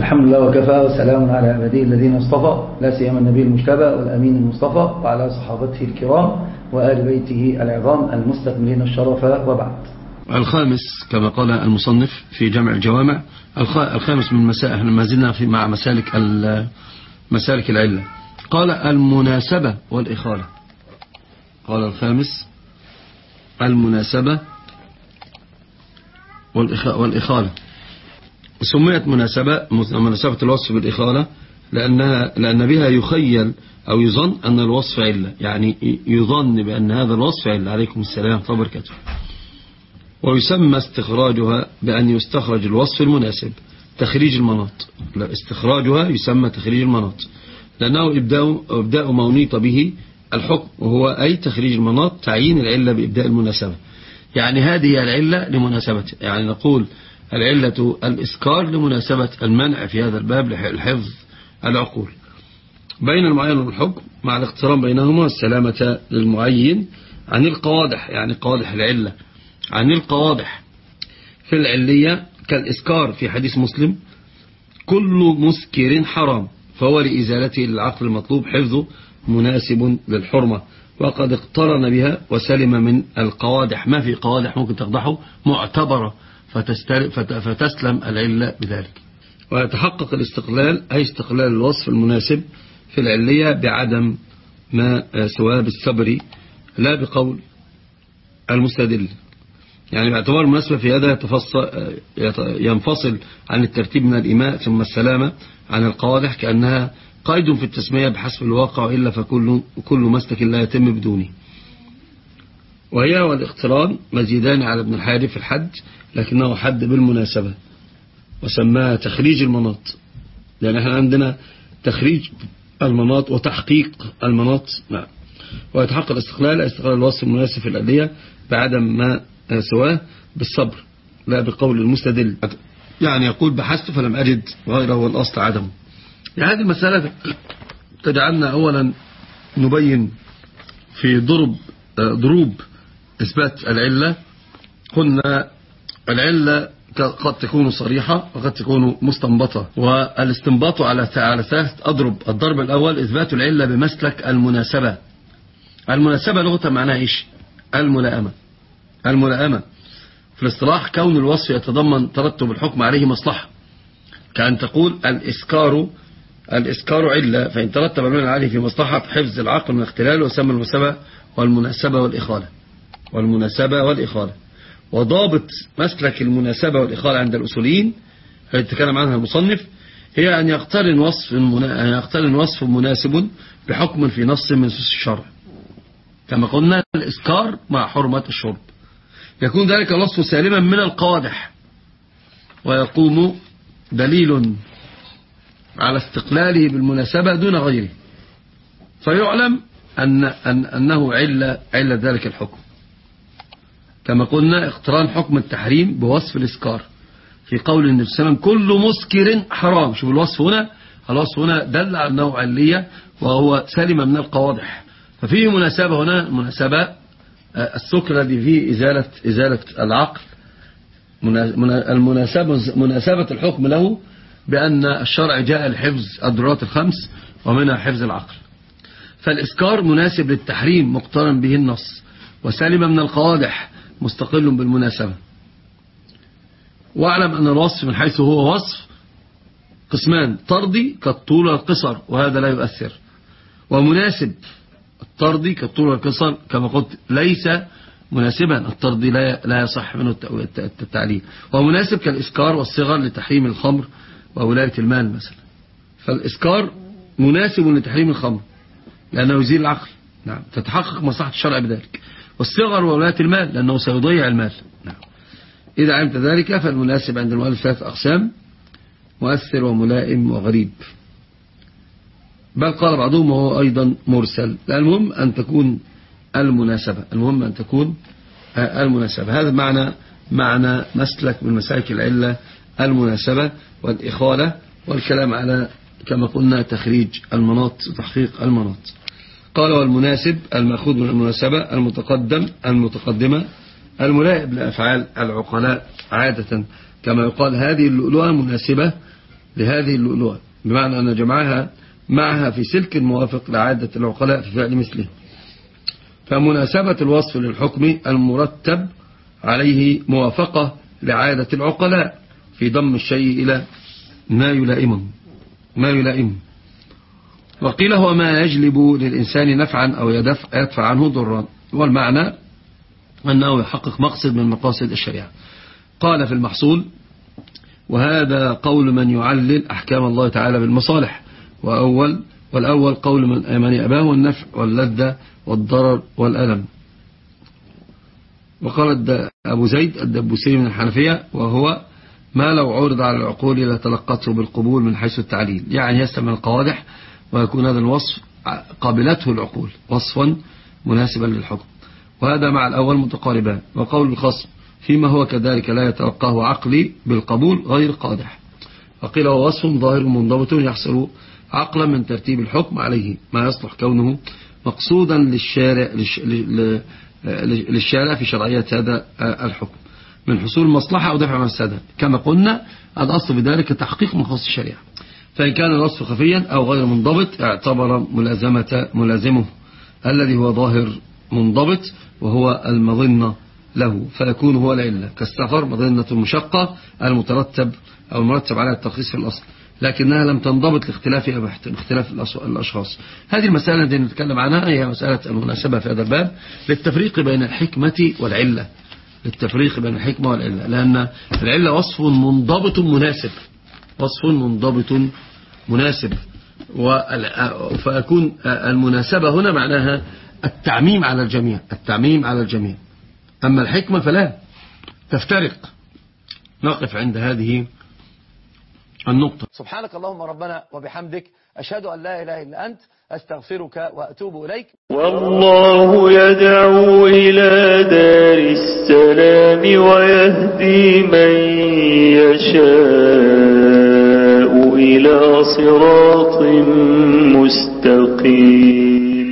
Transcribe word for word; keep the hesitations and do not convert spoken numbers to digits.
الحمد لله وكفى وسلام على عباده الذين اصطفى، لا سيما النبي المجتبى والأمين المصطفى وعلى صحابته الكرام وآل بيته العظام المستكملين الشرف، وبعد. الخامس كما قال المصنف في جمع الجوامع، الخامس من مسائل، ما زلنا في مع مسالك مسالك العلة. قال المناسبة والإخالة. قال الخامس المناسبة والإخالة. سميت مناسبة مناسبة الوصف بالإخالة لأنها لأن بها يخيل أو يظن أن الوصف علة، يعني يظن بأن هذا الوصف علة. عليكم السلام وبركاته. ويسمى استخراجها بأن يستخرج الوصف المناسب، تخريج المناط. استخراجها يسمى تخريج المناط لأنه إبداء, إبداء ما أنيط به الحكم، وهو أي تخريج المناط تعيين العلة بإبداء المناسبة. يعني هذه العلة لمناسبته، يعني نقول العلة الإسكار لمناسبة المنع في هذا الباب لحفظ العقول. بين المعين والحكم مع الاقتران بينهما السلامة للمعين عن القوادح، يعني قوادح العلة عن القوادح في العلية كالإسكار في حديث مسلم: كل مسكر حرام فهو لإزالته للعقل المطلوب حفظه مناسب للحرمة، وقد اقترن بها وسلم من القوادح. ما في قوادح ممكن تقدحه معتبرة فتسلم العلة بذلك. ويتحقق الاستقلال أي استقلال الوصف المناسب في العلية بعدم ما سواه بالصبر لا بقول المستدل، يعني باعتبار المناسبة في هذا ينفصل عن الترتيب من الإيماء ثم السلامة عن القوادح، كأنها قيد في التسمية بحسب الواقع، وإلا فكل كل مسلك لا يتم بدونه. وهي والاقتران مزيدان على ابن الحارث في الحد، لكنه حد بالمناسبة وسماها تخريج المناط، لأن احنا عندنا تخريج المناط وتحقيق المناط. نعم. ويتحقق الاستقلال استقلال الوصف المناسب في الأدية بعدم ما سواه بالصبر لا بقول المستدل، يعني يقول بحثت فلم أجد غيره والأصل عدمه. يعني هذه المسألة تجعلنا أولا نبين في ضرب ضروب إثبات العلة. قلنا العلة قد تكون صريحة وقد تكون مستنبطة، والاستنباط على على ثلاثة أضرب. الضرب الأول إثبات العلة بمسلك المناسبة. المناسبة لغة معناها إيش؟ الملائمة. الملائمة في الاصطلاح كون الوصف يتضمن ترتب الحكم عليه مصلحة، كأن تقول الإسكار الإسكار علة، فإن ترتب المنع عليه في مصلحة حفظ العقل من اختلاله وسمى المناسبة والمناسبة والإخالة. والمناسبة والإخالة وضابط مسلك المناسبة والإخالة عند الأصوليين التي يتكلم عنها المصنف هي أن يقترن وصف أن يقترن وصف مناسب بحكم في نص من نصوص الشرع، كما قلنا الإسكار مع حرمة الشرب، يكون ذلك الوصف سالما من القوادح، ويقوم دليل على استقلاله بالمناسبة دون غيره، فيعلم أن أن أنه علة علة ذلك الحكم. كما قلنا اقتران حكم التحريم بوصف الإسكار في قول النبي صلى الله عليه وسلم: كل مسكر حرام. شوف الوصف هنا، الوصف هنا دل على أنه علية وهو سلم من القوادح، ففيه مناسبة هنا، مناسبة السكر الذي فيه إزالة إزالة العقل، المناسبة مناسبة الحكم له بأن الشرع جاء لحفظ الضرورات الخمس ومنها حفظ العقل. فالإسكار مناسب للتحريم مقترن به النص، وسالم من القوادح مستقل بالمناسبة. واعلم أن الوصف من حيث هو وصف قسمان: طردي كالطول والقصر وهذا لا يؤثر، ومناسب الطردي كالطول والقصر كما قلت ليس مناسبا، الطردي لا لا يصح منه التعليل، ومناسب كالإسكار والصغر لتحريم الخمر وولاية المال مثلا. فالإسكار مناسب لتحريم الخمر لأنه يزيل العقل، نعم، تتحقق مصلحة الشرع بذلك، والصغر وولاية المال لأنه سيضيع المال، نعم. إذا علمت ذلك فالمناسب عند المؤلف ثلاث أقسام: مؤثر وملائم وغريب، بل قال بعضهم وهو أيضا مرسل. المهم أن تكون المناسبة، المهم أن تكون المناسبة. هذا معنى معنى مسلك من مسالك العلة: المناسبة والإخالة، والكلام على كما قلنا تخريج المناط وتحقيق المناط. قال: والمناسب المأخوذ من المناسبة المتقدم المتقدمة الملائم لأفعال العقلاء عادة، كما يقال هذه اللؤلؤة مناسبة لهذه اللؤلؤة، بمعنى أن جمعها معها في سلك موافق لعادة العقلاء في فعل مثله. فمناسبة الوصف للحكم المرتب عليه موافقة لعادة العقلاء في ضم الشيء إلى ما يلائمه ما يلائمه وقيل هو ما يجلب للإنسان نفعا أو يدفع, يدفع عنه ضرا، والمعنى أنه يحقق مقصد من مقاصد الشريعة. قال في المحصول: وهذا قول من يعلل أحكام الله تعالى بالمصالح، وأول والأول قول من من يأباه النفع واللذة والضرر والألم. وقال أبو زيد الدبوسي من الحنفية: وهو ما لو عرض على العقول لتلقته بالقبول من حيث التعليل، يعني يستمع القوادح ويكون هذا الوصف قابلته العقول وصفا مناسبا للحكم، وهذا مع الأول متقاربان. وقول الخصم فيما هو كذلك لا يتلقاه عقلي بالقبول غير قادح. وقيل هو وصف ظاهر منضبط يحصل عقلا من ترتيب الحكم عليه ما يصلح كونه مقصودا للشارع, للشارع في شرعية هذا الحكم من حصول مصلحة أو دفع مفسدة، كما قلنا الأصل في ذلك تحقيق مقاصد الشريعة. فإن كان الوصف خفيا أو غير منضبط اعتبر ملازمة ملازمه الذي هو ظاهر منضبط وهو المظنة له، فيكون هو العلة، كالسفر مظنة المشقة المترتب أو المرتب على الترخيص في الأصل، لكنها لم تنضبط لاختلافها باختلاف الأشخاص. هذه المسألة التي نتكلم عنها هي مسألة المناسبة في هذا الباب للتفريق بين الحكمة والعلة، للتفريق بين الحكمة والعلة، لأن العلة وصف منضبط مناسب، وصف منضبط مناسب، فيكون المناسبة هنا معناها التعميم على الجميع، التعميم على الجميع. أما الحكمة فلا تفترق. نقف عند هذه النقطة. سبحانك اللهم ربنا وبحمدك، أشهد أن لا إله إلا أنت، أستغفرك وأتوب إليك. والله يدعو إلى دار السلام ويهدي من يشاء إلى صراط مستقيم.